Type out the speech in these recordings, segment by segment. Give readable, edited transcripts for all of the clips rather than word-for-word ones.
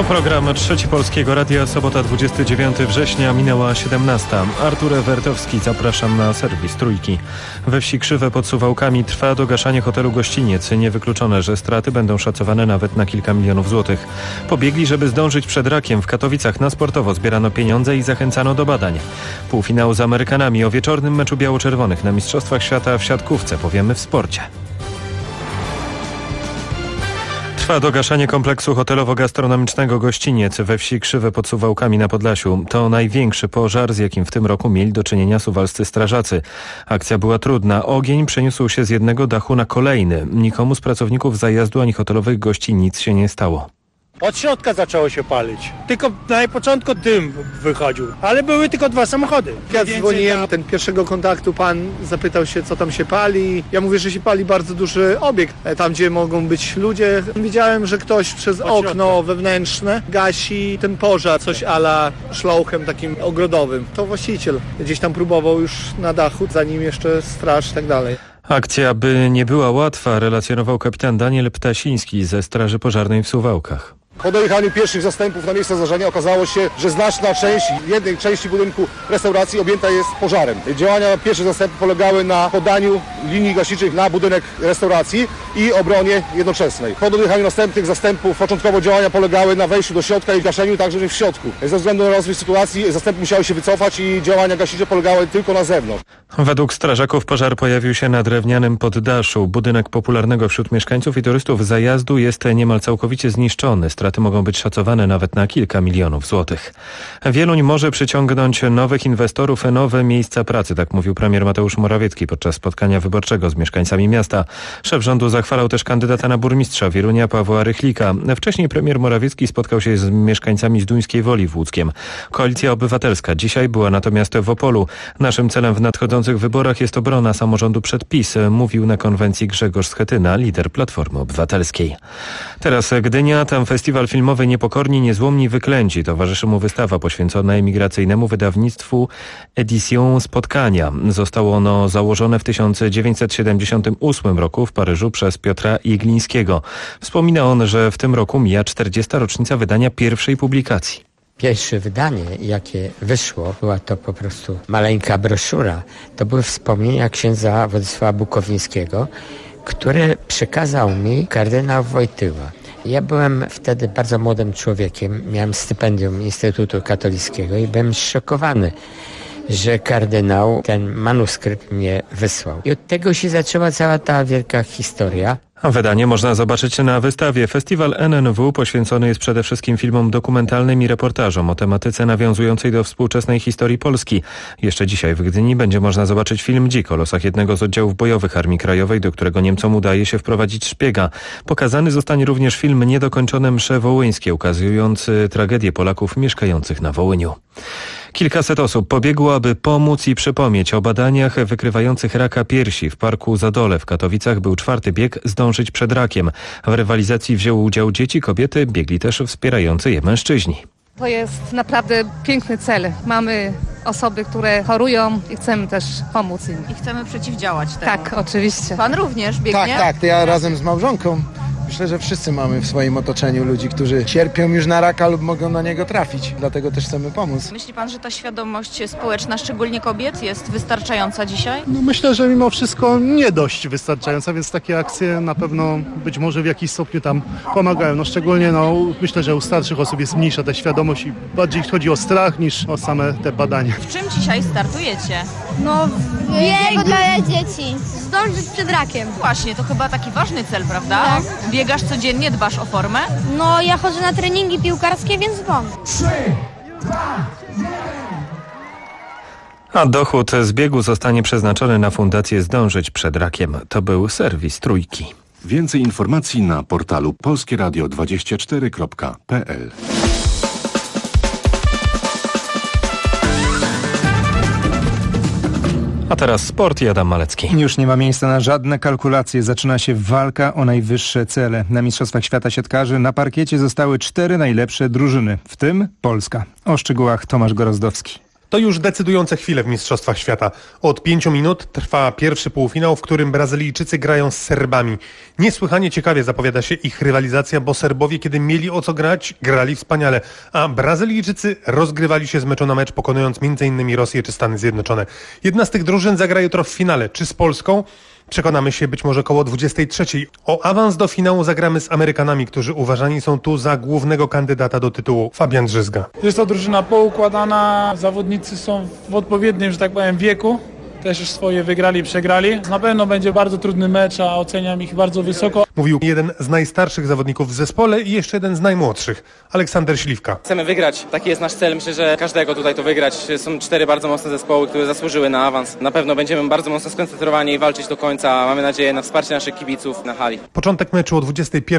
To program Trzeci Polskiego Radia, sobota 29 września, minęła 17. Artur Ewertowski, zapraszam na serwis Trójki. We wsi Krzywe pod Suwałkami trwa dogaszanie hotelu Gościniec. Niewykluczone, że straty będą szacowane nawet na kilka milionów złotych. Pobiegli, żeby zdążyć przed rakiem. W Katowicach na sportowo zbierano pieniądze i zachęcano do badań. Półfinał z Amerykanami. O wieczornym meczu biało-czerwonych na Mistrzostwach Świata w siatkówce powiemy w sporcie. Trwa dogaszanie kompleksu hotelowo-gastronomicznego Gościniec we wsi Krzywe pod Suwałkami na Podlasiu. To największy pożar, z jakim w tym roku mieli do czynienia suwalscy strażacy. Akcja była trudna. Ogień przeniósł się z jednego dachu na kolejny. Nikomu z pracowników zajazdu ani hotelowych gości nic się nie stało. Od środka zaczęło się palić. Tylko na początku dym wychodził, ale były tylko 2 samochody. Ja dzwoniłem, ten pierwszego kontaktu pan zapytał się, co tam się pali. Ja mówię, że się pali bardzo duży obiekt, tam gdzie mogą być ludzie. Widziałem, że ktoś przez okno wewnętrzne gasi ten pożar, coś a la szlauchem takim ogrodowym. To właściciel gdzieś tam próbował już na dachu, zanim jeszcze straż i tak dalej. Akcja by nie była łatwa, relacjonował kapitan Daniel Ptasiński ze Straży Pożarnej w Suwałkach. Po dojechaniu pierwszych zastępów na miejsce zdarzenia okazało się, że znaczna część jednej części budynku restauracji objęta jest pożarem. Działania pierwszych zastępów polegały na podaniu linii gaśniczych na budynek restauracji i obronie jednoczesnej. Po dojechaniu następnych zastępów początkowo działania polegały na wejściu do środka i gaszeniu także w środku. Ze względu na rozwój sytuacji zastępy musiały się wycofać i działania gaśnicze polegały tylko na zewnątrz. Według strażaków pożar pojawił się na drewnianym poddaszu. Budynek popularnego wśród mieszkańców i turystów zajazdu jest niemal całkowicie zniszczony. Straty mogą być szacowane nawet na kilka milionów złotych. Wieluń może przyciągnąć nowych inwestorów, nowe miejsca pracy, tak mówił premier Mateusz Morawiecki podczas spotkania wyborczego z mieszkańcami miasta. Szef rządu zachwalał też kandydata na burmistrza Wielunia Pawła Rychlika. Wcześniej premier Morawiecki spotkał się z mieszkańcami Zduńskiej Woli w Łódzkiem. Koalicja Obywatelska dzisiaj była natomiast w Opolu. Naszym celem w nadchodzących wyborach jest obrona samorządu przed PiS, mówił na konwencji Grzegorz Schetyna, lider Platformy Obywatelskiej. Teraz Gdynia, tam festiwal filmowy Niepokorni, Niezłomni, Wyklęci. Towarzyszy mu wystawa poświęcona emigracyjnemu wydawnictwu Edition Spotkania. Zostało ono założone w 1978 roku w Paryżu przez Piotra Jeglińskiego. Wspomina on, że w tym roku mija 40. rocznica wydania pierwszej publikacji. Pierwsze wydanie, jakie wyszło, była to po prostu maleńka broszura. To były wspomnienia księdza Władysława Bukowińskiego, które przekazał mi kardynał Wojtyła. Ja byłem wtedy bardzo młodym człowiekiem, miałem stypendium Instytutu Katolickiego i byłem zszokowany, że kardynał ten manuskrypt mnie wysłał. I od tego się zaczęła cała ta wielka historia. Wydanie można zobaczyć na wystawie. Festiwal NNW poświęcony jest przede wszystkim filmom dokumentalnym i reportażom o tematyce nawiązującej do współczesnej historii Polski. Jeszcze dzisiaj w Gdyni będzie można zobaczyć film Dzik o losach jednego z oddziałów bojowych Armii Krajowej, do którego Niemcom udaje się wprowadzić szpiega. Pokazany zostanie również film Niedokończone msze wołyńskie, ukazujący tragedię Polaków mieszkających na Wołyniu. Kilkaset osób pobiegło, aby pomóc i przypomnieć o badaniach wykrywających raka piersi. W Parku Zadole w Katowicach był 4. bieg Zdążyć przed rakiem. W rywalizacji wzięły udział dzieci, kobiety, biegli też wspierający je mężczyźni. To jest naprawdę piękny cel. Mamy osoby, które chorują i chcemy też pomóc im. I chcemy przeciwdziałać temu. Tak, oczywiście. Pan również biegnie? Tak, to ja razem z małżonką. Myślę, że wszyscy mamy w swoim otoczeniu ludzi, którzy cierpią już na raka lub mogą na niego trafić. Dlatego też chcemy pomóc. Myśli pan, że ta świadomość społeczna, szczególnie kobiet, jest wystarczająca dzisiaj? No myślę, że mimo wszystko nie dość wystarczająca, więc takie akcje na pewno być może w jakiś stopniu tam pomagają. No szczególnie myślę, że u starszych osób jest mniejsza ta świadomość i bardziej chodzi o strach niż o same te badania. W czym dzisiaj startujecie? No biegu dla dzieci. Zdążyć przed rakiem. Właśnie, to chyba taki ważny cel, prawda? Tak. Biegasz codziennie, dbasz o formę? No ja chodzę na treningi piłkarskie, więc dbam. 3, 2, 1. A dochód z biegu zostanie przeznaczony na Fundację Zdążyć przed rakiem. To był serwis Trójki. Więcej informacji na portalu polskieradio24.pl. A teraz sport i Adam Malecki. Już nie ma miejsca na żadne kalkulacje. Zaczyna się walka o najwyższe cele. Na Mistrzostwach Świata Siatkarzy na parkiecie zostały 4 najlepsze drużyny, w tym Polska. O szczegółach Tomasz Gorozdowski. To już decydujące chwile w Mistrzostwach Świata. Od 5 minut trwa pierwszy półfinał, w którym Brazylijczycy grają z Serbami. Niesłychanie ciekawie zapowiada się ich rywalizacja, bo Serbowie, kiedy mieli o co grać, grali wspaniale, a Brazylijczycy rozgrywali się z meczu na mecz, pokonując m.in. Rosję czy Stany Zjednoczone. Jedna z tych drużyn zagra jutro w finale. Czy z Polską? Przekonamy się być może koło 23. O awans do finału zagramy z Amerykanami, którzy uważani są tu za głównego kandydata do tytułu. Fabian Drzyzga. Jest to drużyna poukładana, zawodnicy są w odpowiednim, że tak powiem, wieku. Też już swoje wygrali i przegrali. Na pewno będzie bardzo trudny mecz, a oceniam ich bardzo wysoko. Mówił jeden z najstarszych zawodników w zespole i jeszcze jeden z najmłodszych, Aleksander Śliwka. Chcemy wygrać, taki jest nasz cel. Myślę, że każdego tutaj to wygrać. Są 4 bardzo mocne zespoły, które zasłużyły na awans. Na pewno będziemy bardzo mocno skoncentrowani i walczyć do końca. Mamy nadzieję na wsparcie naszych kibiców na hali. Początek meczu o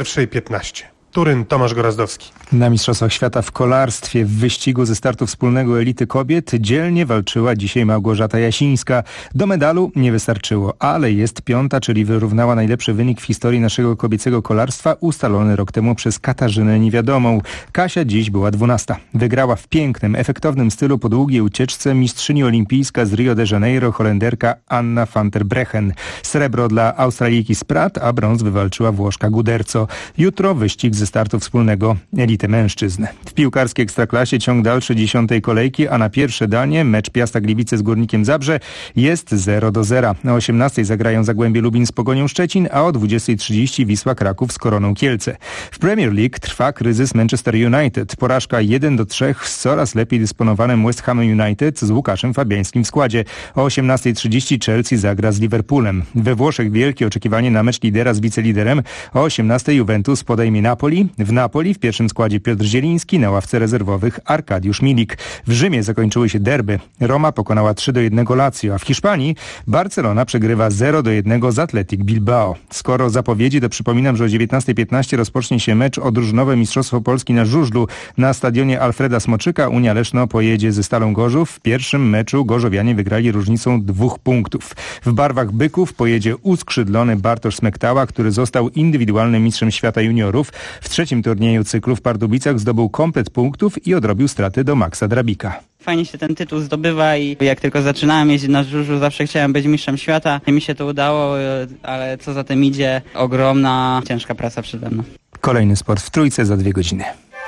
21:15. Turyn, Tomasz Gorazdowski. Na Mistrzostwach Świata w kolarstwie w wyścigu ze startu wspólnego elity kobiet dzielnie walczyła dzisiaj Małgorzata Jasińska. Do medalu nie wystarczyło, ale jest 5., czyli wyrównała najlepszy wynik w historii naszego kobiecego kolarstwa ustalony rok temu przez Katarzynę Niewiadomą. Kasia dziś była 12. Wygrała w pięknym, efektownym stylu po długiej ucieczce mistrzyni olimpijska z Rio de Janeiro, Holenderka Anna van der Brechen. Srebro dla Australijki Spratt, a brąz wywalczyła Włoszka Guderzo. Jutro wyścig ze startu wspólnego elity mężczyzn. W piłkarskiej Ekstraklasie ciąg dalszy 10. kolejki, a na pierwsze danie mecz Piasta Gliwice z Górnikiem Zabrze jest 0-0. O 18 zagrają Zagłębie Lubin z Pogonią Szczecin, a o 20:30 Wisła Kraków z Koroną Kielce. W Premier League trwa kryzys Manchester United. Porażka 1-3 z coraz lepiej dysponowanym West Ham United z Łukaszem Fabiańskim w składzie. O 18:30 Chelsea zagra z Liverpoolem. We Włoszech wielkie oczekiwanie na mecz lidera z wiceliderem. O 18 Juventus podejmie Napoli. W Napoli w pierwszym składzie Piotr Zieliński, na ławce rezerwowych Arkadiusz Milik. W Rzymie zakończyły się derby. Roma pokonała 3-1 Lazio, a w Hiszpanii Barcelona przegrywa 0-1 z Athletic Bilbao. Skoro zapowiedzi, to przypominam, że o 19:15 rozpocznie się mecz o drużynowe Mistrzostwo Polski na żużlu. Na stadionie Alfreda Smoczyka Unia Leszno pojedzie ze Stalą Gorzów. W pierwszym meczu gorzowianie wygrali różnicą 2 punktów. W barwach byków pojedzie uskrzydlony Bartosz Smektała, który został indywidualnym mistrzem świata juniorów. W trzecim turnieju cyklu w Pardubicach zdobył komplet punktów i odrobił straty do Maxa Drabika. Fajnie się ten tytuł zdobywa i jak tylko zaczynałem jeździć na żużlu, zawsze chciałem być mistrzem świata. Mi się to udało, ale co za tym idzie, ogromna, ciężka praca przede mną. Kolejny sport w Trójce za 2 godziny.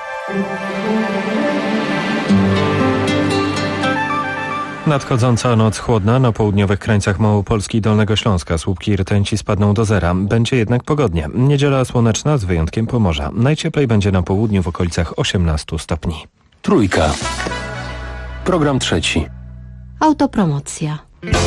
Nadchodząca noc chłodna na południowych krańcach Małopolski i Dolnego Śląska. Słupki rtęci spadną do zera. Będzie jednak pogodnie. Niedziela słoneczna z wyjątkiem Pomorza. Najcieplej będzie na południu w okolicach 18 stopni. Trójka. Program trzeci. Autopromocja.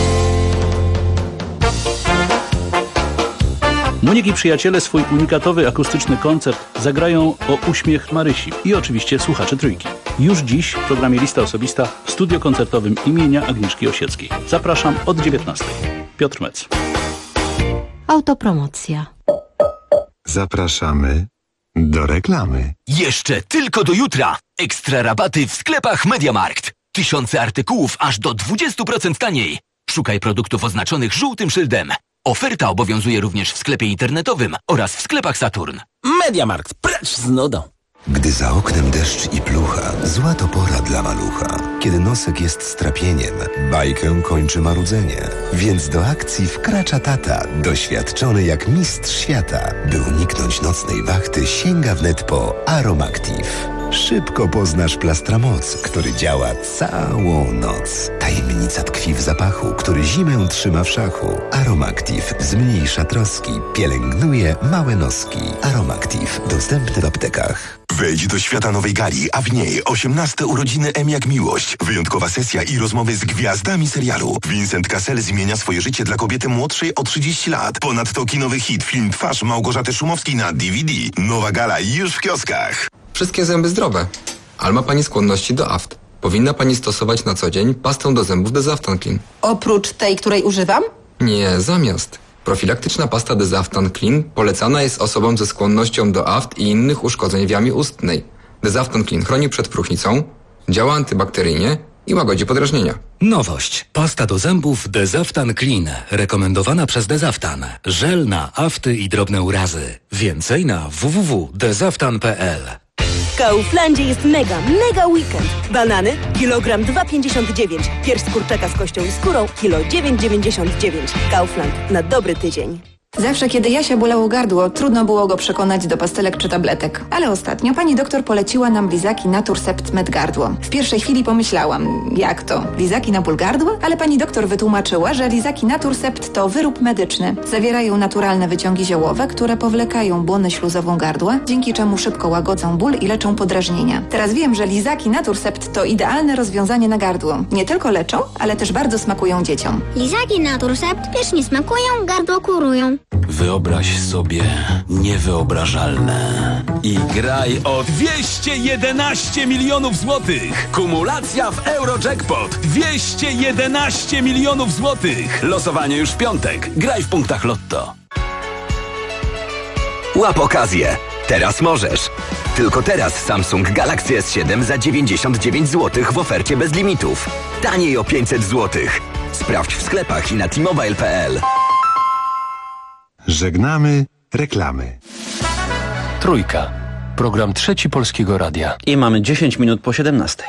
Monik i przyjaciele swój unikatowy akustyczny koncert zagrają o uśmiech Marysi i oczywiście słuchacze Trójki. Już dziś w programie Lista Osobista w studio koncertowym imienia Agnieszki Osieckiej. Zapraszam od 19:00. Piotr Mec. Autopromocja. Zapraszamy do reklamy. Jeszcze tylko do jutra. Ekstra rabaty w sklepach MediaMarkt. Tysiące artykułów aż do 20% taniej. Szukaj produktów oznaczonych żółtym szyldem. Oferta obowiązuje również w sklepie internetowym oraz w sklepach Saturn. MediaMarkt, precz z nudą. Gdy za oknem deszcz i plucha, zła to pora dla malucha. Kiedy nosek jest strapieniem, bajkę kończy marudzenie. Więc do akcji wkracza tata, doświadczony jak mistrz świata. By uniknąć nocnej wachty, sięga wnet po Aromactive. Szybko poznasz Plastramoc, który działa całą noc. Tajemnica tkwi w zapachu, który zimę trzyma w szachu. Aromactive zmniejsza troski, pielęgnuje małe noski. Aromactive dostępny w aptekach. Wejdź do świata nowej gali, a w niej 18 urodziny M jak miłość. Wyjątkowa sesja i rozmowy z gwiazdami serialu. Vincent Cassel zmienia swoje życie dla kobiety młodszej o 30 lat. Ponadto kinowy hit, film Twarz Małgorzaty Szumowskiej na DVD. Nowa gala już w kioskach. Wszystkie zęby zdrowe, ale ma Pani skłonności do aft. Powinna Pani stosować na co dzień pastę do zębów Desaftan Clean. Oprócz tej, której używam? Nie, zamiast. Profilaktyczna pasta Desaftan Clean polecana jest osobom ze skłonnością do aft i innych uszkodzeń w jamie ustnej. Desaftan Clean chroni przed próchnicą, działa antybakteryjnie i łagodzi podrażnienia. Nowość. Pasta do zębów Desaftan Clean. Rekomendowana przez Desaftan. Żel na afty i drobne urazy. Więcej na www.desaftan.pl. W Kauflandzie jest mega weekend. Banany, kilogram 2,59. Pierś z kurczaka z kością i skórą, kilo 9,99. Kaufland, na dobry tydzień. Zawsze, kiedy Jasia bolało gardło, trudno było go przekonać do pastelek czy tabletek. Ale ostatnio pani doktor poleciła nam lizaki Naturcept Med Gardło. W pierwszej chwili pomyślałam, jak to? Lizaki na ból gardła? Ale pani doktor wytłumaczyła, że lizaki Naturcept to wyrób medyczny. Zawierają naturalne wyciągi ziołowe, które powlekają błonę śluzową gardła, dzięki czemu szybko łagodzą ból i leczą podrażnienia. Teraz wiem, że lizaki Naturcept to idealne rozwiązanie na gardło. Nie tylko leczą, ale też bardzo smakują dzieciom. Lizaki Naturcept pysznie smakują, gardło kurują. Wyobraź sobie niewyobrażalne I graj o 211 milionów złotych. Kumulacja w Eurojackpot. 211 milionów złotych. Losowanie już w piątek. Graj w punktach Lotto. Łap okazję. Teraz możesz. Tylko teraz Samsung Galaxy S7 za 99 zł w ofercie bez limitów. Taniej o 500 zł. Sprawdź w sklepach i na t-mobile.pl. Żegnamy reklamy. Trójka. Program Trzeci Polskiego Radia. I mamy 10 minut po 17.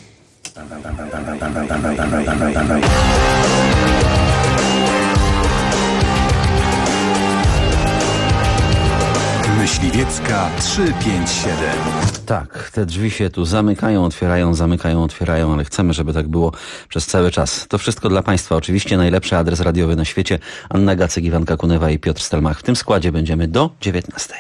Myśliwiecka 357. Tak, te drzwi się tu zamykają, otwierają, ale chcemy, żeby tak było przez cały czas. To wszystko dla Państwa. Oczywiście najlepszy adres radiowy na świecie. Anna Gacek, Iwanka Kunewa i Piotr Stelmach. W tym składzie będziemy do 19.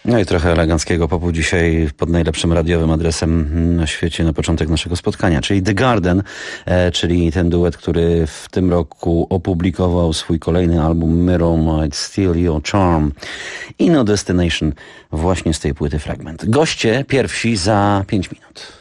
No i trochę eleganckiego popu dzisiaj pod najlepszym radiowym adresem na świecie na początek naszego spotkania, czyli The Garden, czyli ten duet, który w tym roku opublikował swój kolejny album Mirror Might Steal Your Charm i No Destination, właśnie z tej płyty fragment. Goście pierwsi za 5 minut.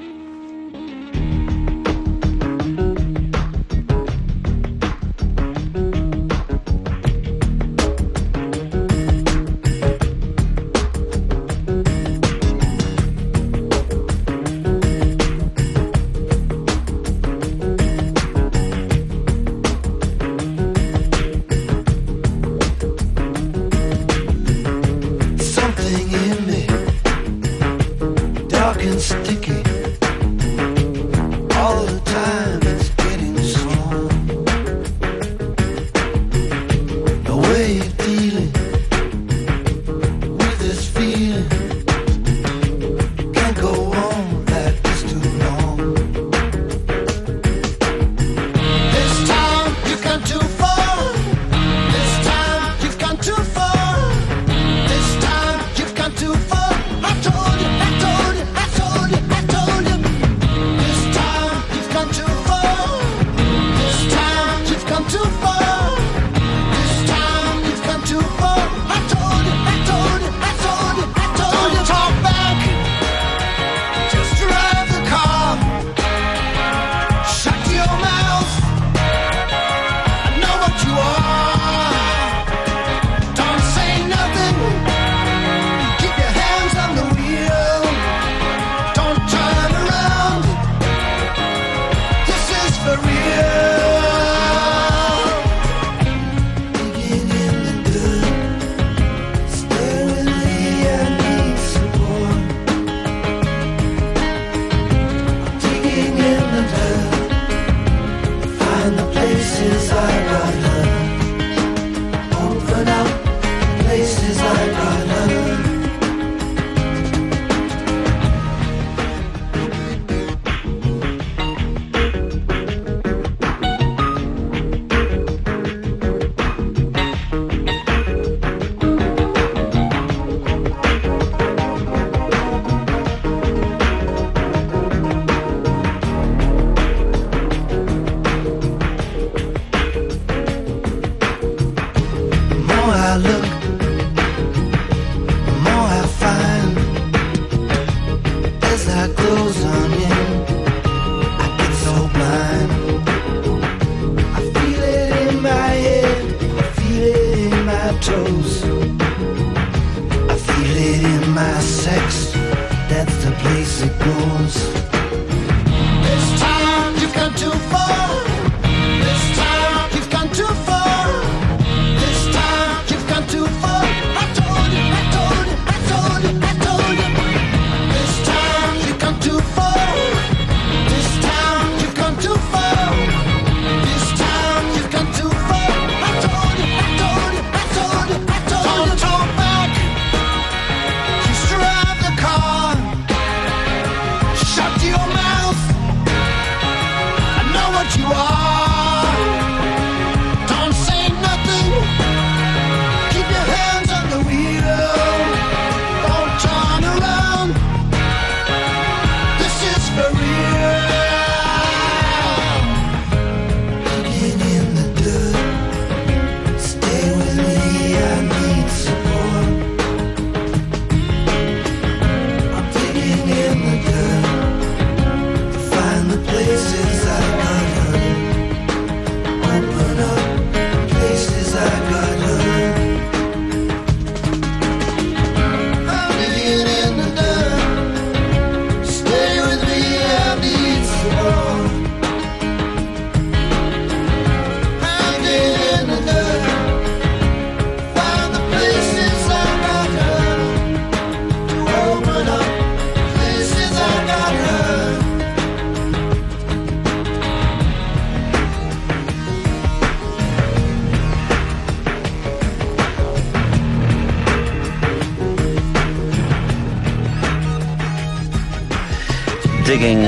Digging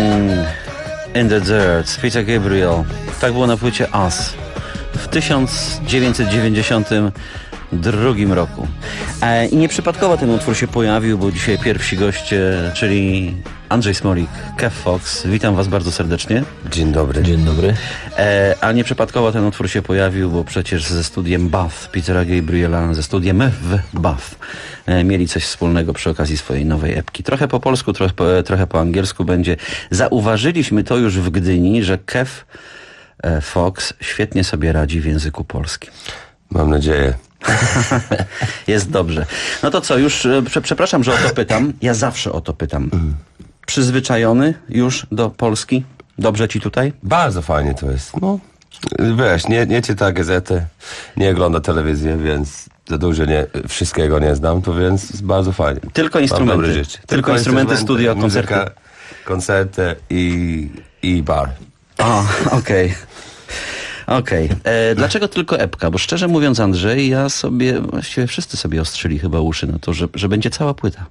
in the Dirt, Peter Gabriel. Tak było na płycie Us w 1992 roku. I nieprzypadkowo ten utwór się pojawił, bo dzisiaj pierwsi goście, czyli Andrzej Smolik, Kev Fox. Witam was bardzo serdecznie. Dzień dobry. Dzień dobry. A nieprzypadkowo ten utwór się pojawił, bo przecież ze studiem Bath Petera Gabriela, ze studiem w Bath mieli coś wspólnego przy okazji swojej nowej epki. Trochę po polsku, trochę po angielsku będzie. Zauważyliśmy to już w Gdyni, że Kev Fox świetnie sobie radzi w języku polskim. Mam nadzieję. Jest dobrze. No to co, już przepraszam, że o to pytam. Ja zawsze o to pytam. Przyzwyczajony już do Polski? Dobrze ci tutaj? Bardzo fajnie to jest. No, wiesz, nie czyta gazety, nie ogląda telewizję, więc za dużo wszystkiego nie znam, to więc jest bardzo fajnie. Tylko instrumenty. Tylko instrumenty, studio, koncerty. Muzyka, koncerty i bar. O, okej. Okej. Dlaczego tylko epka? Bo szczerze mówiąc, Andrzej, właściwie wszyscy sobie ostrzyli chyba uszy na to, że będzie cała płyta.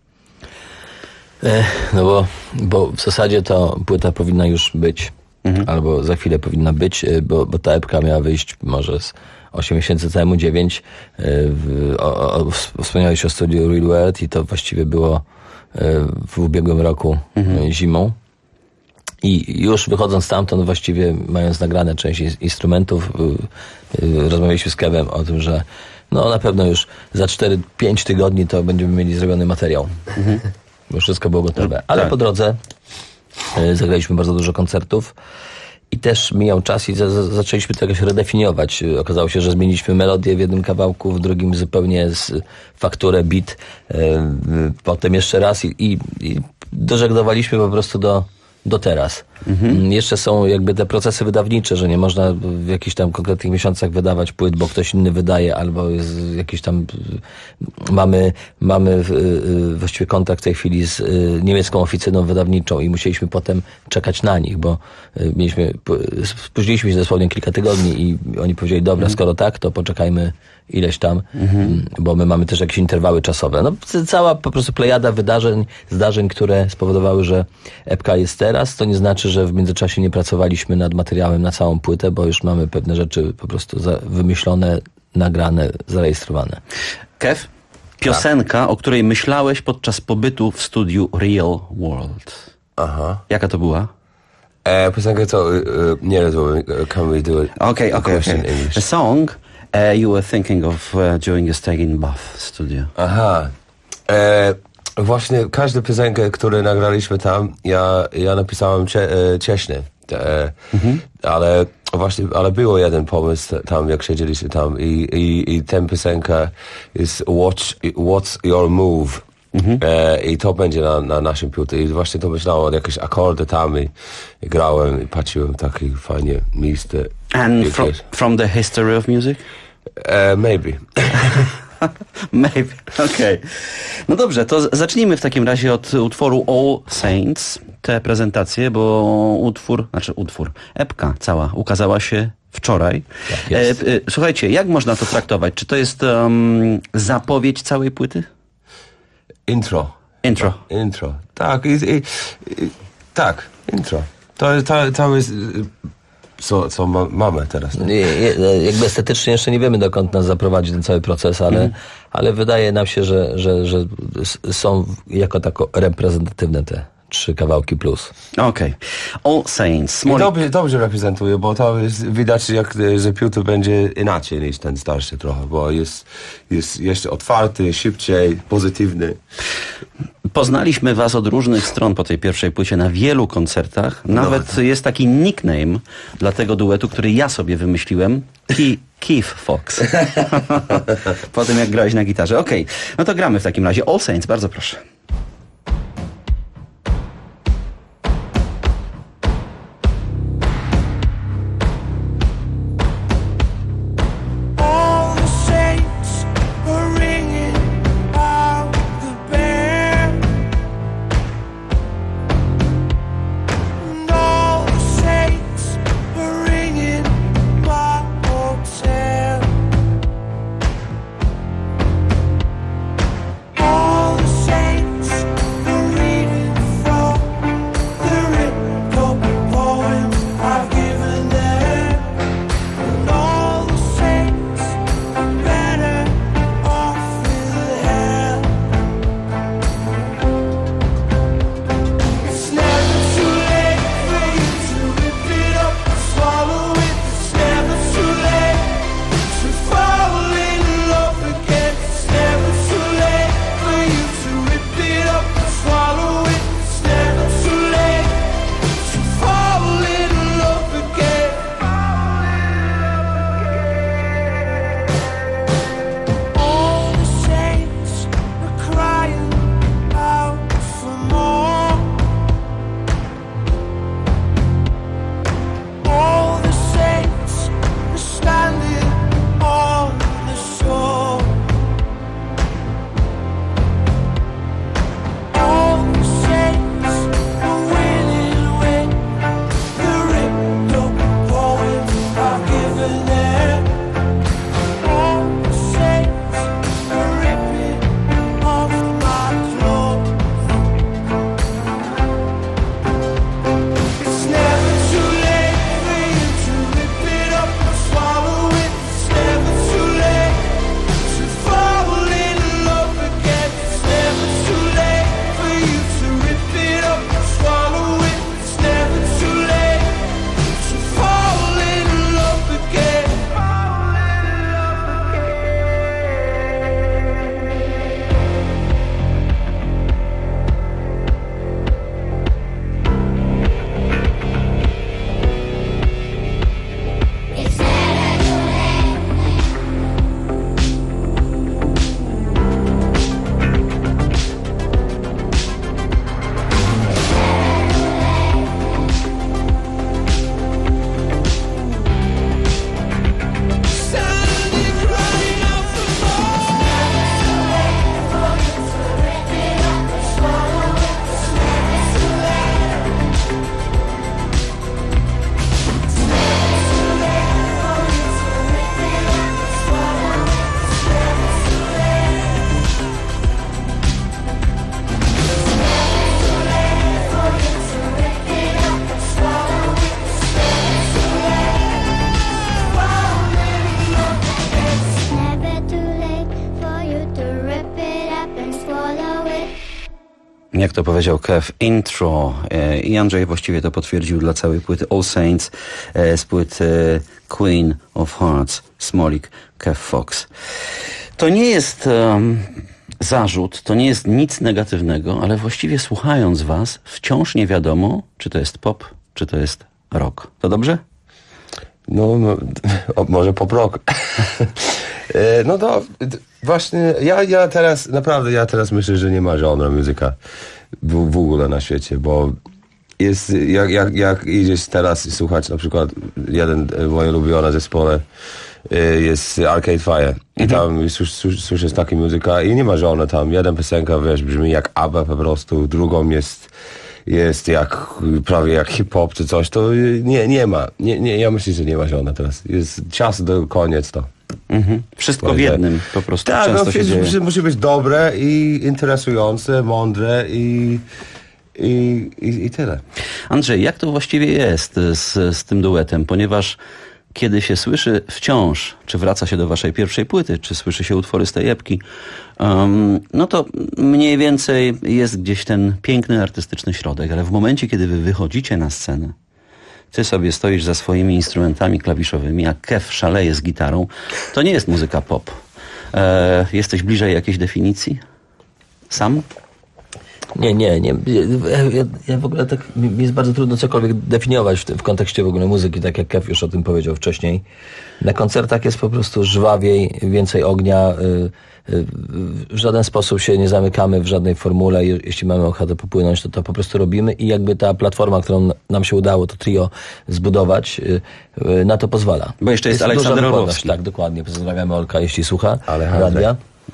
No bo w zasadzie to płyta powinna już być, albo za chwilę powinna być, bo ta epka miała wyjść może z 8 miesięcy temu, 9. Wspomniałeś o studiu Real World i to właściwie było w ubiegłym roku zimą. I już wychodząc stamtąd, właściwie mając nagrane część instrumentów, rozmawialiśmy z Kevem o tym, że no na pewno już za 4-5 tygodni to będziemy mieli zrobiony materiał. Bo wszystko było gotowe. Ale po drodze zagraliśmy bardzo dużo koncertów i też mijał czas i zaczęliśmy to jakoś redefiniować. Okazało się, że zmieniliśmy melodię w jednym kawałku, w drugim zupełnie fakturę, beat. Potem jeszcze raz i dożegnowaliśmy po prostu do teraz. Jeszcze są jakby te procesy wydawnicze, że nie można w jakichś tam konkretnych miesiącach wydawać płyt, bo ktoś inny wydaje, albo jest jakiś tam mamy właściwie kontakt w tej chwili z niemiecką oficyną wydawniczą i musieliśmy potem czekać na nich, bo spóźniliśmy się dosłownie kilka tygodni i oni powiedzieli, dobra, skoro tak, to poczekajmy ileś tam, bo my mamy też jakieś interwały czasowe. No, cała po prostu plejada zdarzeń, które spowodowały, że epka jest teraz, to nie znaczy, że w międzyczasie nie pracowaliśmy nad materiałem na całą płytę, bo już mamy pewne rzeczy po prostu wymyślone, nagrane, zarejestrowane. Kev, piosenka, o której myślałeś podczas pobytu w studiu Real World. Aha. Jaka to była? Piosenka to nie rozumiem. Can we do it? Okay. The song you were thinking of during your stay in Bath studio. Aha. Właśnie każdą piosenkę, którą nagraliśmy tam, ja napisałem wcześniej. Ale było jeden pomysł tam, jak siedzieliśmy tam i ten piosenka jest What's Your Move? I to będzie na naszym płycie. I właśnie to myślałem, jakieś akordy tam i grałem i patrzyłem takie fajnie miejsce. And from the history of music? Maybe. Maybe, okej. No dobrze, to zacznijmy w takim razie od utworu All Saints, tę prezentację, bo epka cała ukazała się wczoraj. Tak jest. Słuchajcie, jak można to traktować? Czy to jest zapowiedź całej płyty? Intro. Tak, tak, intro. To jest co mamy teraz. Jakby estetycznie jeszcze nie wiemy, dokąd nas zaprowadzi ten cały proces, ale wydaje nam się, że są jako tako reprezentatywne te 3 kawałki plus. Okej. All Saints. Dobrze reprezentuje, bo to jest widać, że piłka będzie inaczej niż ten starszy trochę, bo jest jeszcze otwarty, szybciej, pozytywny. Poznaliśmy was od różnych stron po tej pierwszej płycie na wielu koncertach. Nawet jest taki nickname dla tego duetu, który ja sobie wymyśliłem. Kev Fox. Po tym, jak grałeś na gitarze. Okej. No to gramy w takim razie. All Saints, bardzo proszę. All the saints Jak to powiedział Kev, intro. I Andrzej właściwie to potwierdził dla całej płyty All Saints z płyty Queen of Hearts, Smolik, Kev Fox. To nie jest zarzut, to nie jest nic negatywnego, ale właściwie słuchając was wciąż nie wiadomo, czy to jest pop, czy to jest rock. To dobrze? No może pop rock. No to właśnie ja teraz myślę, że nie ma żadna muzyka w ogóle na świecie, bo jest, jak idziesz teraz słuchać na przykład jeden moje ulubione zespole jest Arcade Fire i tam słyszysz taka muzyka i nie ma żadna tam, jedna piosenka wiesz, brzmi jak ABBA po prostu, drugą jest prawie jak hip-hop czy coś, to nie ma. Ja myślę, że nie ma żadna teraz. Jest czas do koniec to. Wszystko w jednym po prostu. Tak, często się dzieje. Musi być dobre i interesujące, mądre i tyle. Andrzej, jak to właściwie jest z tym duetem? Ponieważ kiedy się słyszy wciąż, czy wraca się do waszej pierwszej płyty, czy słyszy się utwory z tej epki, no to mniej więcej jest gdzieś ten piękny, artystyczny środek, ale w momencie, kiedy wy wychodzicie na scenę, ty sobie stoisz za swoimi instrumentami klawiszowymi, a Kev szaleje z gitarą, to nie jest muzyka pop. Jesteś bliżej jakiejś definicji? Sam? Nie. Ja w ogóle tak, mi jest bardzo trudno cokolwiek definiować w kontekście w ogóle muzyki, tak jak Kev już o tym powiedział wcześniej. Na koncertach jest po prostu żwawiej, więcej ognia, w żaden sposób się nie zamykamy w żadnej formule. Jeśli mamy ochotę popłynąć, to po prostu robimy i jakby ta platforma, którą nam się udało, to trio zbudować, na to pozwala. Bo jeszcze jest Aleksander Orłowski. Tak, dokładnie. Pozdrawiamy Olka, jeśli słucha radia.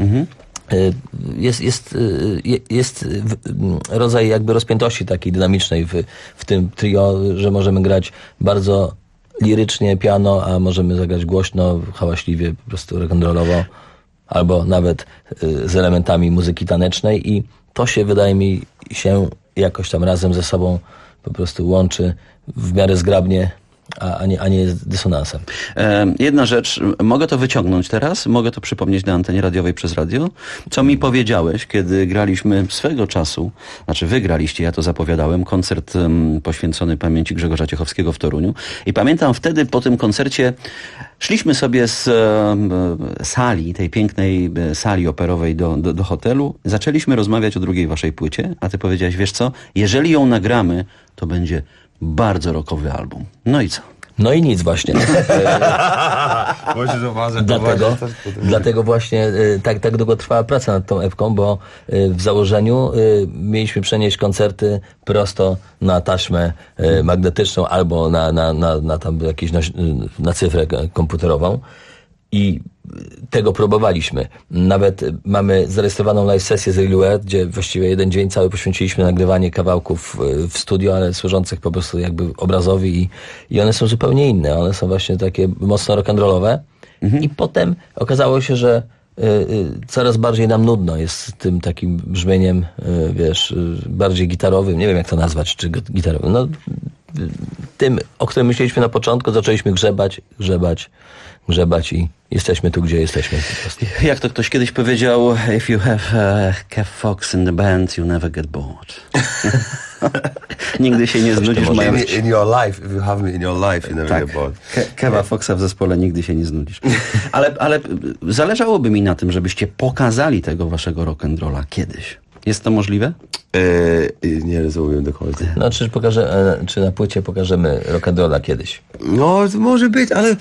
Jest rodzaj jakby rozpiętości takiej dynamicznej w tym trio, że możemy grać bardzo lirycznie piano, a możemy zagrać głośno, hałaśliwie, po prostu rock'n'rollowo, albo nawet z elementami muzyki tanecznej i to się, wydaje mi się, jakoś tam razem ze sobą po prostu łączy w miarę zgrabnie, a nie jest dysonansem. Jedna rzecz, mogę to wyciągnąć teraz, mogę to przypomnieć na antenie radiowej przez radio. Co mi powiedziałeś, kiedy graliśmy swego czasu, znaczy wy graliście, ja to zapowiadałem, koncert poświęcony pamięci Grzegorza Ciechowskiego w Toruniu i pamiętam wtedy po tym koncercie szliśmy sobie z sali, tej pięknej sali operowej do hotelu, zaczęliśmy rozmawiać o drugiej waszej płycie, a ty powiedziałeś, wiesz co, jeżeli ją nagramy, to będzie bardzo rockowy album. No i co? No i nic właśnie. Dlatego właśnie tak długo trwała praca nad tą epką, bo w założeniu mieliśmy przenieść koncerty prosto na taśmę magnetyczną albo na tam jakieś na cyfrę komputerową. I tego próbowaliśmy. Nawet mamy zarejestrowaną live sesję z Illuet, gdzie właściwie jeden dzień cały poświęciliśmy na nagrywanie kawałków w studio, ale służących po prostu jakby obrazowi i one są zupełnie inne. One są właśnie takie mocno rock'n'rollowe. I potem okazało się, że coraz bardziej nam nudno jest z tym takim brzmieniem, wiesz, bardziej gitarowym. Nie wiem, jak to nazwać, czy gitarowym. No, tym, o którym myśleliśmy na początku, zaczęliśmy grzebać i jesteśmy tu, gdzie jesteśmy. Po prostu. Jak to ktoś kiedyś powiedział, if you have Kev Fox in the band, you never get bored. Nigdy się nie znudzisz. In your life, if you have me in your life, you never get bored. Keva Foxa w zespole nigdy się nie znudzisz. Ale zależałoby mi na tym, żebyście pokazali tego waszego rock'n'rolla kiedyś. Jest to możliwe? Nie rozumiem do końca. No, czy na płycie pokażemy rock'n'rolla kiedyś? No, może być, ale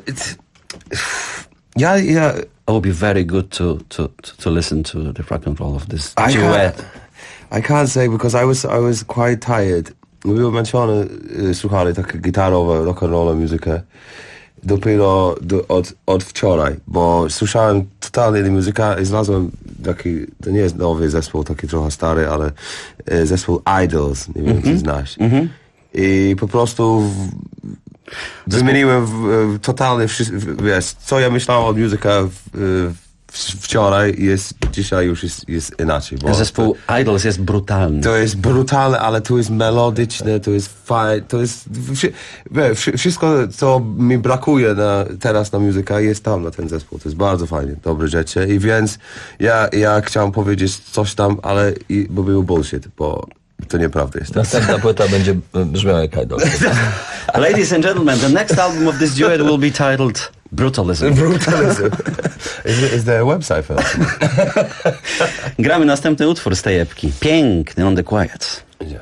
ja it would be very good to listen to the rock'n'roll of this duet. I can't say because I was quite tired. Byłem zmęczony, słuchali takie gitarowe, rock'n'rolla muzykę. Dopiero od wczoraj, bo słyszałem totalnie tę muzykę i znalazłem taki, to nie jest nowy zespół, taki trochę stary, ale zespół Idols, nie wiem, czy znasz. I po prostu wymieniłem totalnie, wiesz, co ja myślałem o muzyce wczoraj, dzisiaj już jest inaczej. Bo zespół Idols jest brutalny. To jest brutalne, ale to jest melodyczne, to jest fajne, to jest wszystko, co mi brakuje teraz na muzykę, jest tam na ten zespół. To jest bardzo fajnie, dobre rzeczy. I więc ja chciałem powiedzieć coś tam, ale bo był bullshit, bo to nieprawda jest. Następna płyta będzie brzmiała jak Idols. Ladies and gentlemen, the next album of this duet will be titled Brutalism. Brutalism. Is there a website for that? Gramy następny utwór z tej epki. Piękny, On the Quiet. Yeah.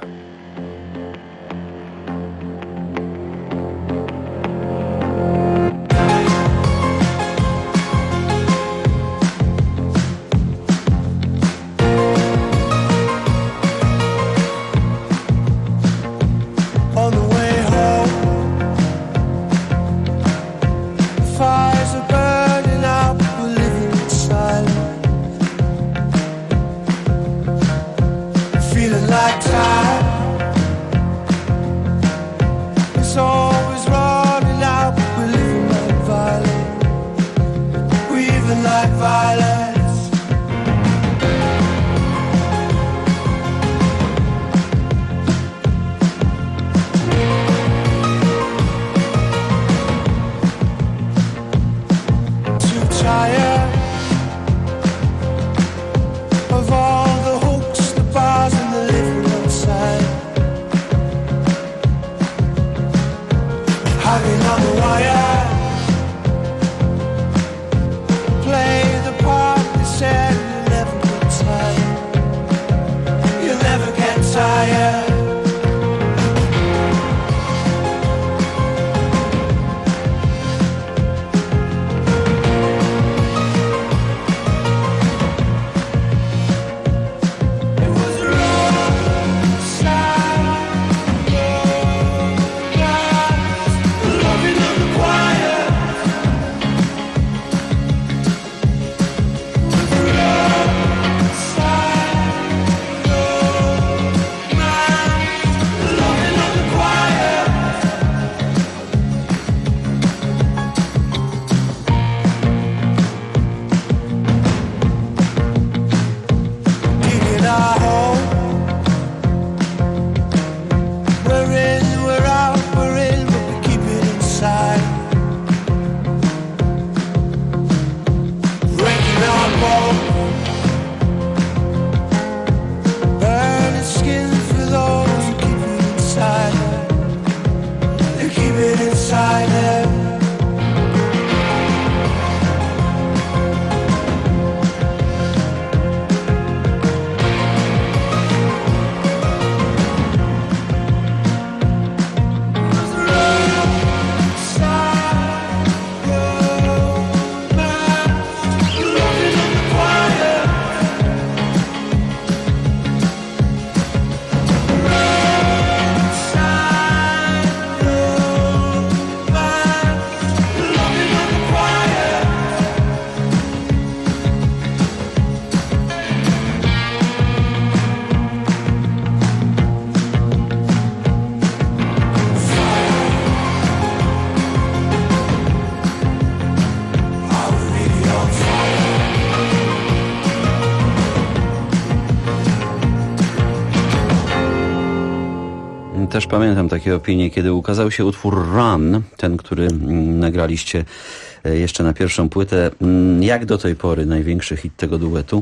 Też pamiętam takie opinie, kiedy ukazał się utwór Run, ten, który nagraliście jeszcze na pierwszą płytę. Jak do tej pory największy hit tego duetu?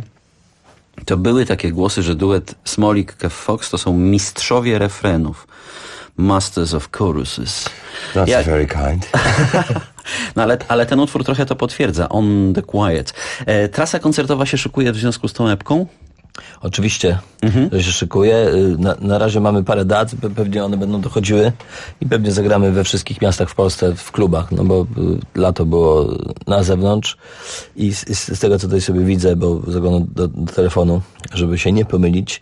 To były takie głosy, że duet Smolik-Kev Fox to są mistrzowie refrenów. Masters of choruses. That's very kind. No ale ten utwór trochę to potwierdza. On the Quiet. Trasa koncertowa się szykuje w związku z tą epką? Oczywiście, to się szykuje. Na razie mamy parę dat, pewnie one będą dochodziły i pewnie zagramy we wszystkich miastach w Polsce w klubach, no bo lato było na zewnątrz i z tego, co tutaj sobie widzę, bo zaglądam do telefonu, żeby się nie pomylić.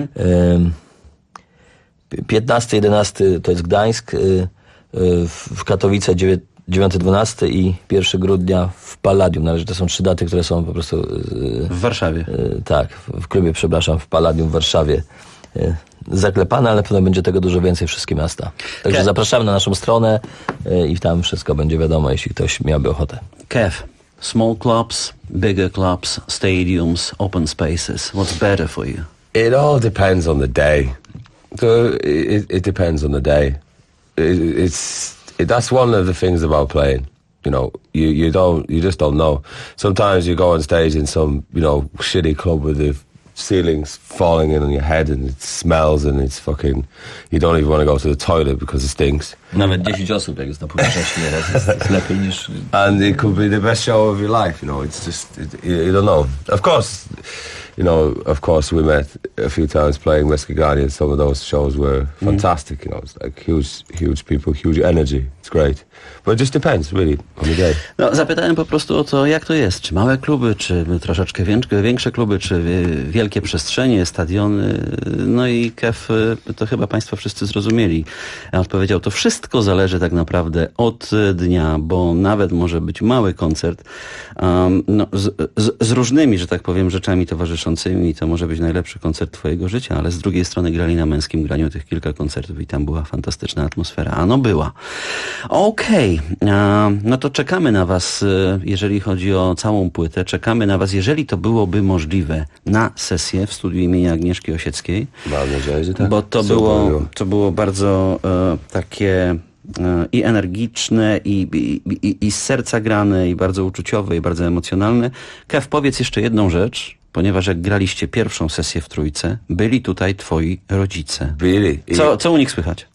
15-11 to jest Gdańsk, w Katowice 9-12 i 1 grudnia w Palladium. Na razie to są 3 daty, które są po prostu... W Warszawie. Tak, w klubie, przepraszam, w Palladium w Warszawie. Zaklepane, ale potem będzie tego dużo więcej, wszystkie miasta. Także zapraszamy na naszą stronę i tam wszystko będzie wiadomo, jeśli ktoś miałby ochotę. Kev, Small clubs, bigger clubs, stadiums, open spaces. What's better for you? It all depends on the day. So it depends on the day. That's one of the things about playing. You know, you just don't know. Sometimes you go on stage in some, you know, shitty club with the ceilings falling in on your head and it smells and it's fucking, you don't even want to go to the toilet because it stinks. Nawet 10 osób, jak jest na publiczności nieraz, jest lepiej niż... And it could be the best show of your life, you know, it's just, you don't know. Of course, you know, we met a few times playing Mescagani and some of those shows were fantastic, you know, it's like huge people, huge energy, it's great. But it just depends, really, on the day. No, zapytałem po prostu o to, jak to jest. Czy małe kluby, czy troszeczkę większe kluby, czy wielkie przestrzenie, stadiony. No i Kev, to chyba państwo wszyscy zrozumieli. Odpowiedział, to wszystko zależy tak naprawdę od dnia, bo nawet może być mały koncert z różnymi, że tak powiem, rzeczami towarzyszącymi. To może być najlepszy koncert twojego życia, ale z drugiej strony grali na Męskim Graniu tych kilka koncertów i tam była fantastyczna atmosfera. A no była. Okej. No to czekamy na was, jeżeli chodzi o całą płytę. Czekamy na was, jeżeli to byłoby możliwe, na sesję w studiu imienia Agnieszki Osieckiej. Mam nadzieję, że tak. Bo to było bardzo takie i energiczne, i z serca grane, i bardzo uczuciowe, i bardzo emocjonalne. Kev, powiedz jeszcze jedną rzecz, ponieważ jak graliście pierwszą sesję w Trójce, byli tutaj twoi rodzice. Byli. Co u nich słychać?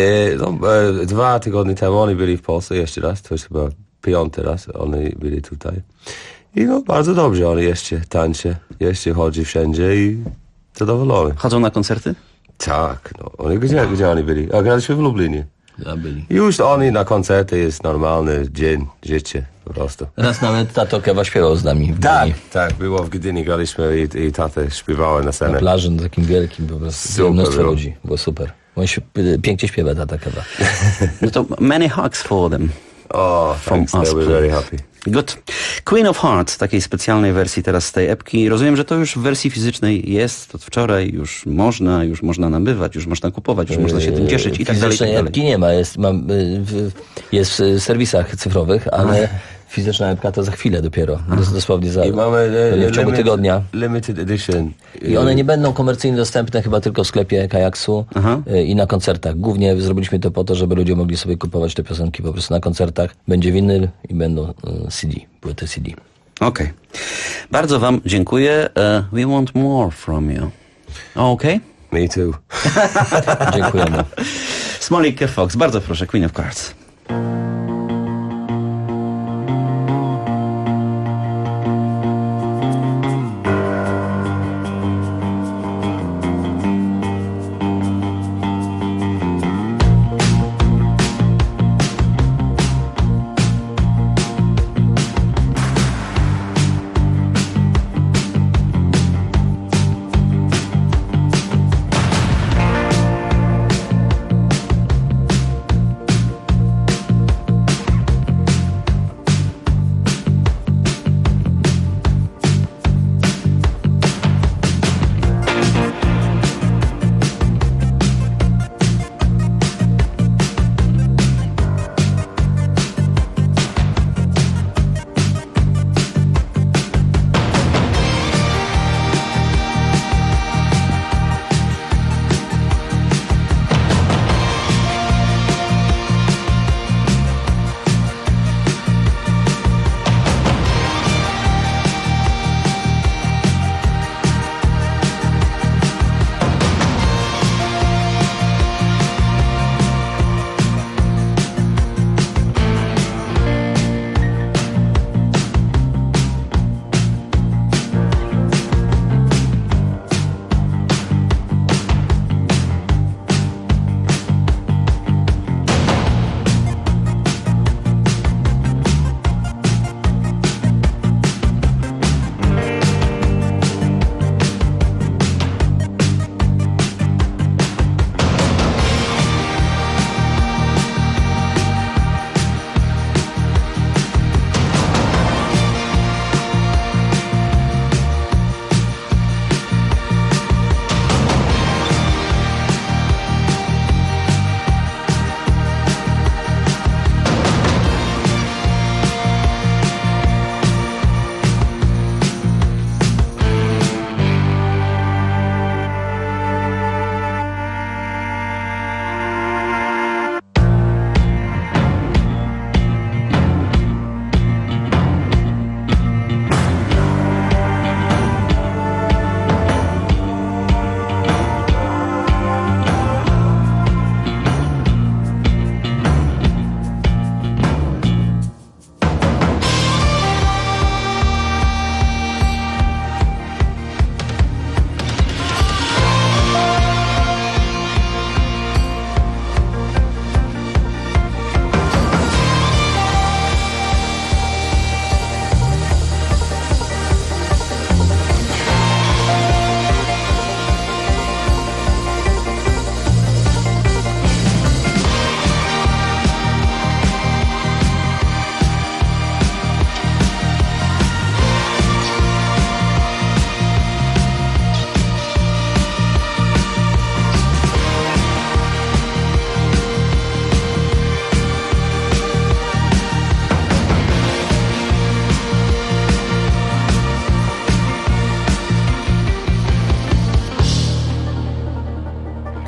2 tygodnie temu oni byli w Polsce jeszcze raz, to jest chyba 5. raz, oni byli tutaj. I no bardzo dobrze, oni jeszcze tańczą, jeszcze chodzi wszędzie i zadowolony. Chodzą na koncerty? Tak, no. Oni, gdzie oni byli? A graliśmy w Lublinie. Ja byli. Już oni na koncerty jest normalny dzień, życie po prostu. Raz nawet tato Kewa śpiewał z nami w Gdyni. Tak, było w Gdyni, graliśmy i tatę śpiewały na scenę. Na plaży, na takim wielkim, po prostu mnóstwo ludzi, było super. On pięknie śpiewa, tata Kewa. No to many hugs for them. Oh, thanks, they were very happy. Good. Queen of Hearts, takiej specjalnej wersji teraz z tej epki. Rozumiem, że to już w wersji fizycznej jest od wczoraj, już można nabywać, już można kupować, już można się tym cieszyć i tak dalej. Fizycznej epki nie ma, jest w serwisach cyfrowych, ale fizyczna epka to za chwilę dopiero, dosłownie w ciągu tygodnia. Limited edition. I one nie będą komercyjnie dostępne chyba tylko w sklepie Kajaksu i na koncertach. Głównie zrobiliśmy to po to, żeby ludzie mogli sobie kupować te piosenki po prostu na koncertach. Będzie winyl i będą CD, płyty CD. Okej. Bardzo wam dziękuję. We want more from you. Okay? Me too. Dziękujemy. Smolik Fox, bardzo proszę, Queen of Hearts.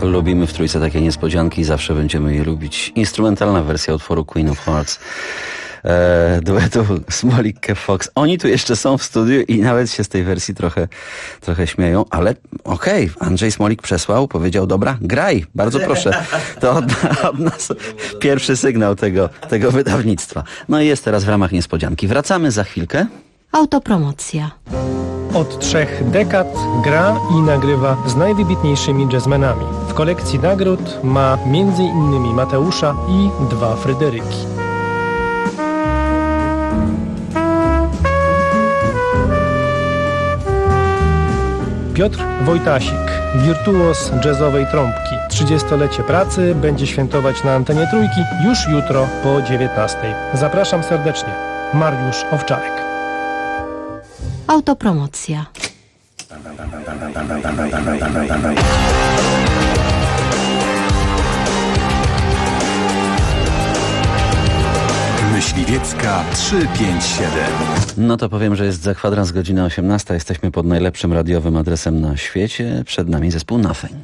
Lubimy w Trójce takie niespodzianki i zawsze będziemy je lubić. Instrumentalna wersja utworu Queen of Hearts. Duetu Smolik-Fox. Oni tu jeszcze są w studiu i nawet się z tej wersji trochę śmieją, ale okej, Andrzej Smolik przesłał, powiedział, dobra, graj, bardzo proszę. To od nas pierwszy sygnał tego wydawnictwa. No i jest teraz w ramach niespodzianki. Wracamy za chwilkę. Autopromocja. Od 3 dekad gra i nagrywa z najwybitniejszymi jazzmenami. W kolekcji nagród ma m.in. Mateusza i 2 Fryderyki. Piotr Wojtasik, wirtuoz jazzowej trąbki. 30-lecie pracy będzie świętować na antenie Trójki już jutro po 19. Zapraszam serdecznie. Mariusz Owczarek. Autopromocja. Myśliwiecka 357. No to powiem, że jest za kwadrans godzina 18. Jesteśmy pod najlepszym radiowym adresem na świecie. Przed nami zespół Nothing.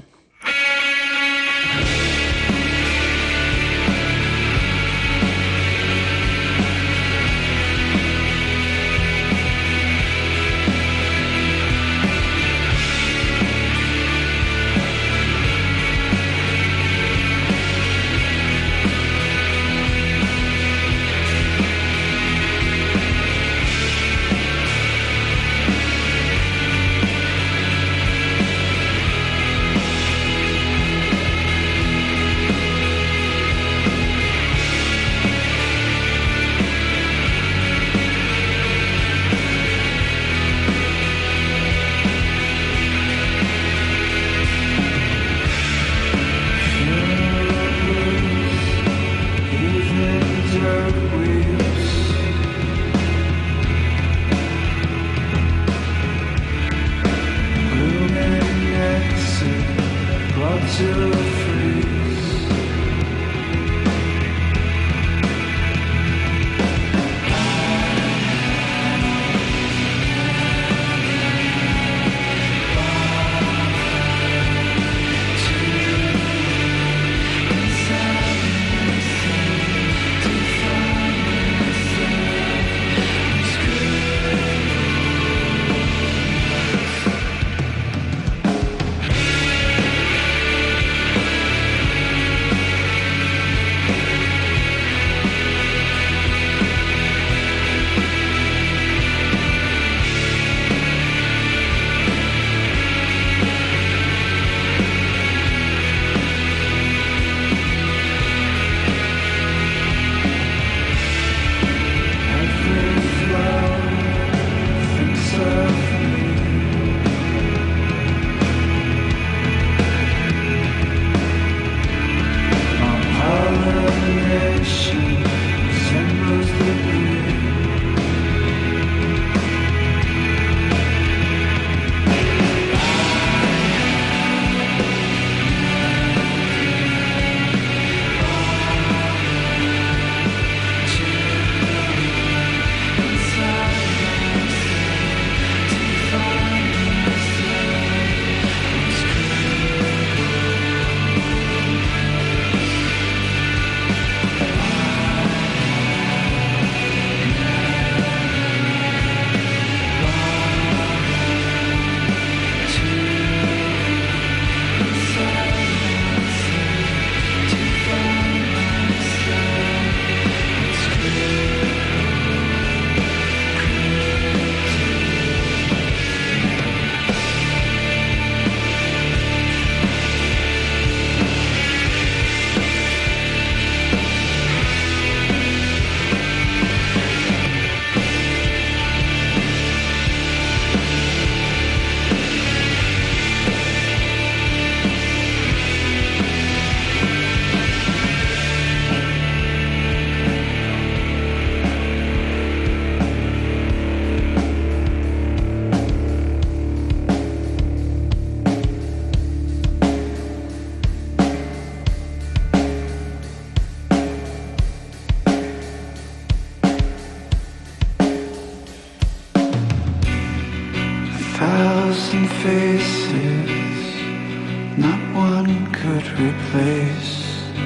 thousand faces not one could replace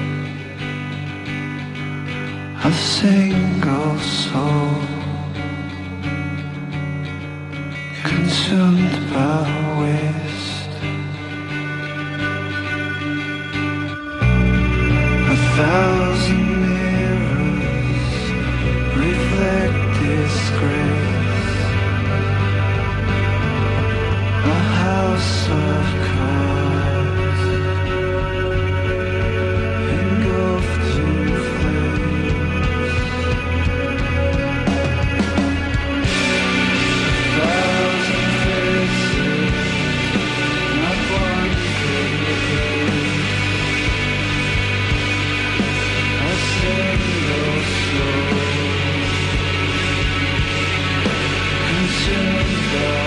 a single soul consumed by waste. 1,000 mirrors reflect disgrace. A house of cards engulfed in flames. 1,000 faces, not one could replace a single soul consumed by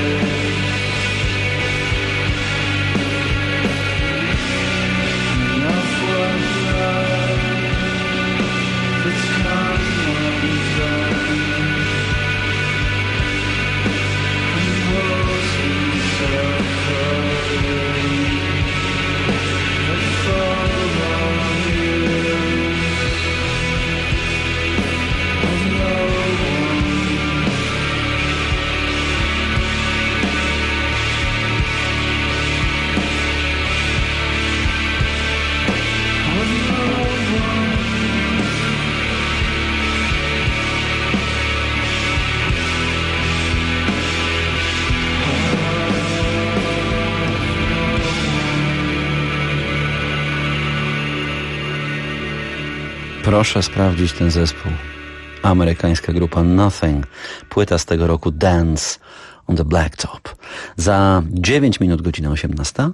Proszę sprawdzić ten zespół. Amerykańska grupa Nothing. Płyta z tego roku Dance on the Blacktop. Za 9 minut godzina 18.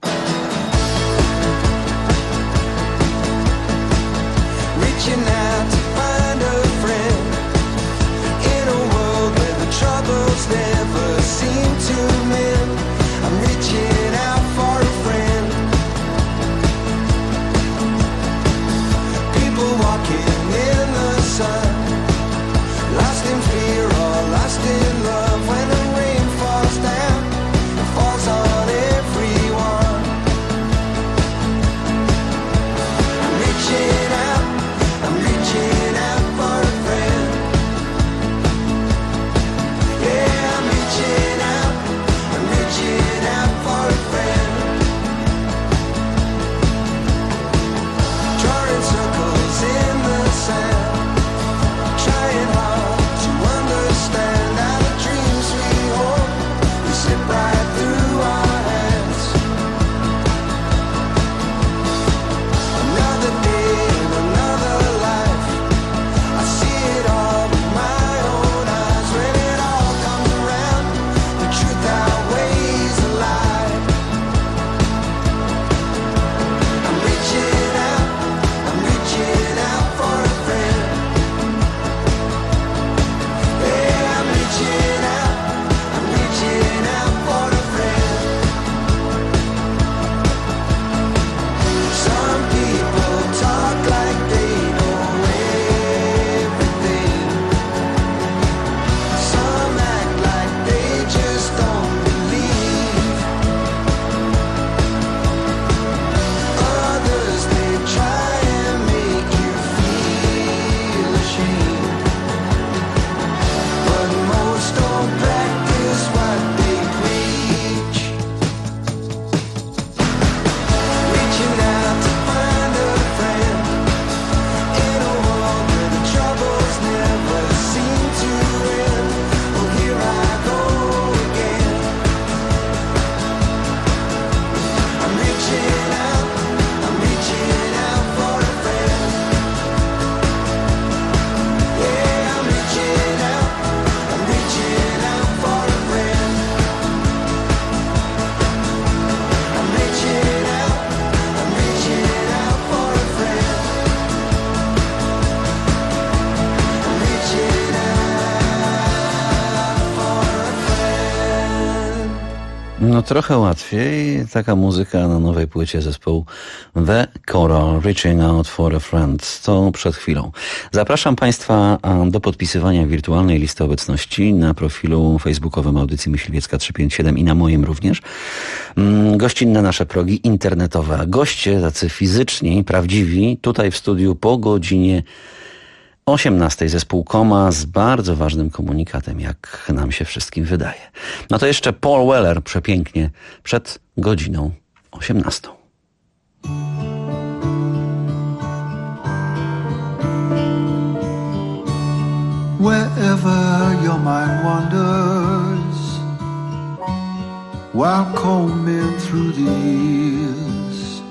No trochę łatwiej. Taka muzyka na nowej płycie zespołu The Coral, Reaching Out for a Friend. To przed chwilą. Zapraszam Państwa do podpisywania wirtualnej listy obecności na profilu facebookowym Audycji Myśliwiecka 357 i na moim również. Gościnne nasze progi internetowe, a goście tacy fizyczni, prawdziwi, tutaj w studiu po godzinie 18 zespół Koma z bardzo ważnym komunikatem, jak nam się wszystkim wydaje. No to jeszcze Paul Weller przepięknie przed godziną 18. Wherever your mind wanders, while combing through the years,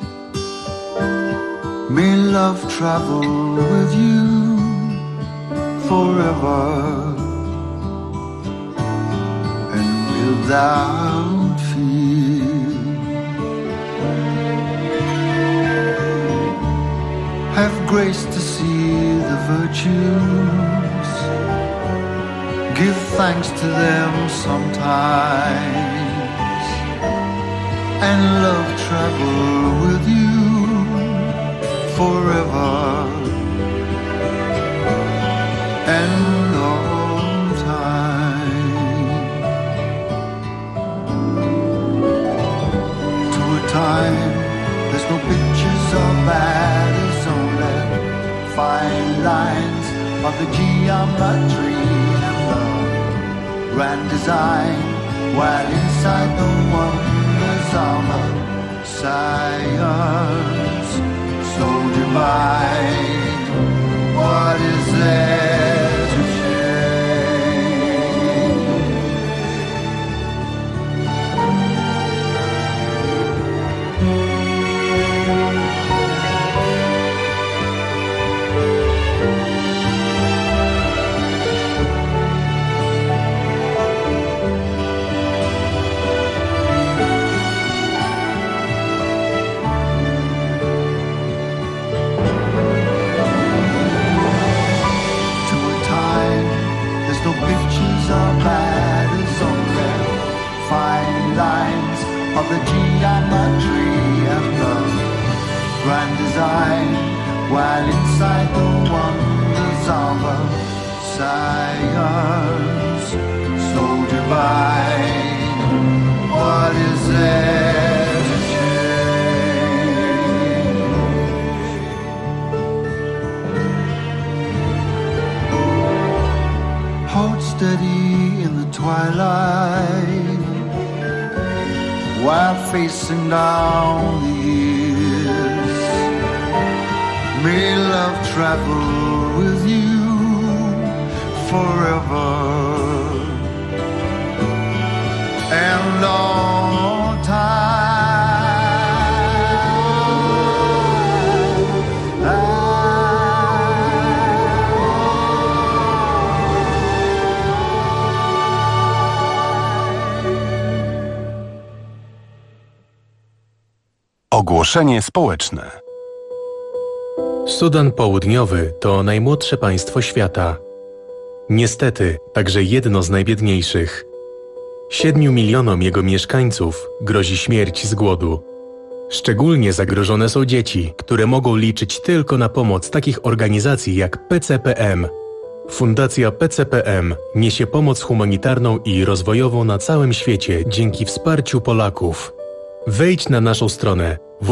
may love travel with you forever and without fear. Have grace to see the virtues, give thanks to them sometimes, and love travel with you forever and all time. To a time there's no pictures of bad, it's only fine lines of the geometry and the grand design, while inside the wonders of the science so divine. What is there to of the geometry and the grand design, while inside the wonders of a science so divine. What is there to change? Hold steady in the twilight, while facing down the years, may love travel with you forever and all time. Ogłoszenie społeczne. Sudan Południowy to najmłodsze państwo świata. Niestety, także jedno z najbiedniejszych. 7 milionom jego mieszkańców grozi śmierć z głodu. Szczególnie zagrożone są dzieci, które mogą liczyć tylko na pomoc takich organizacji jak PCPM. Fundacja PCPM niesie pomoc humanitarną i rozwojową na całym świecie dzięki wsparciu Polaków. Wejdź na naszą stronę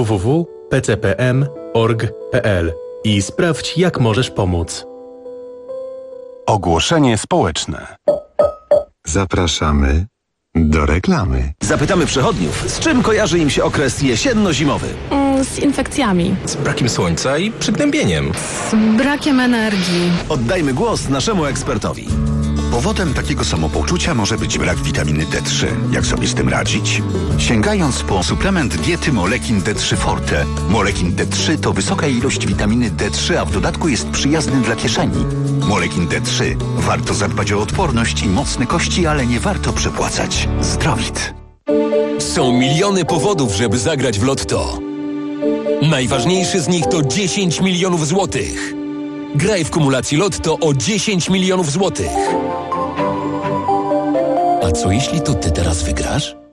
www.pcpm.org.pl i sprawdź, jak możesz pomóc. Ogłoszenie społeczne. Zapraszamy do reklamy. Zapytamy przechodniów, z czym kojarzy im się okres jesienno-zimowy. Z infekcjami. Z brakiem słońca i przygnębieniem. Z brakiem energii. Oddajmy głos naszemu ekspertowi. Powodem takiego samopoczucia może być brak witaminy D3. Jak sobie z tym radzić? Sięgając po suplement diety Molekin D3 Forte. Molekin D3 to wysoka ilość witaminy D3, a w dodatku jest przyjazny dla kieszeni. Molekin D3. Warto zadbać o odporność i mocne kości, ale nie warto przepłacać. Zdrowit. Są miliony powodów, żeby zagrać w Lotto. Najważniejszy z nich to 10 milionów złotych. Graj w kumulacji Lotto o 10 milionów złotych. A co jeśli to ty teraz wygrasz? Hej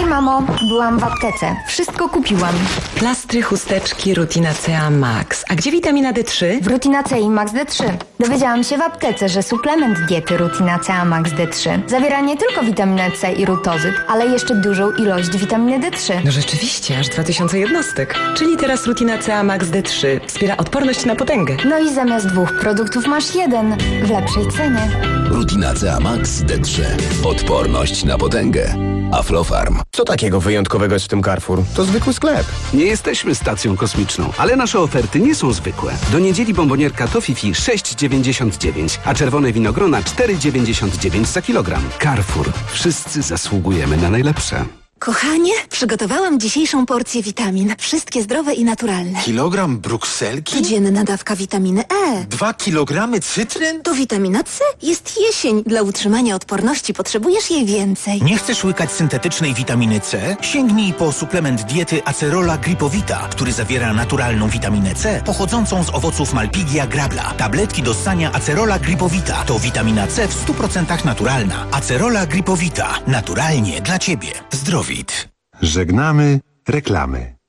mamo, byłam w aptece. Wszystko kupiłam. Plastry, chusteczki, Rutina CA Max. A gdzie witamina D3? W Rutina C i Max D3. Dowiedziałam się w aptece, że suplement diety Rutina CA Max D3 zawiera nie tylko witaminę C i rutozyt, ale jeszcze dużą ilość witaminy D3. No rzeczywiście, aż 2000 jednostek. Czyli teraz Rutina CA Max D3 wspiera odporność na potęgę. No i zamiast 2 produktów masz 1 w lepszej cenie. Rutina CA Max D3. Odporność na potęgę. Aflofarm. Co takiego wyjątkowego jest w tym Carrefour? To zwykły sklep. Nie jesteśmy stacją kosmiczną, ale nasze oferty nie są zwykłe. Do niedzieli bombonierka Toffifee 6,99, a czerwone winogrona 4,99 za kilogram. Carrefour. Wszyscy zasługujemy na najlepsze. Kochanie, przygotowałam dzisiejszą porcję witamin. Wszystkie zdrowe i naturalne. Kilogram brukselki? Codzienna dawka witaminy E. 2 kilogramy cytryn? To witamina C. Jest jesień. Dla utrzymania odporności potrzebujesz jej więcej. Nie chcesz łykać syntetycznej witaminy C? Sięgnij po suplement diety Acerola Gripowita, który zawiera naturalną witaminę C pochodzącą z owoców Malpighia grabla. Tabletki do ssania Acerola Gripowita to witamina C w 100% naturalna. Acerola Gripowita. Naturalnie dla Ciebie. Zdrowit. Żegnamy reklamy.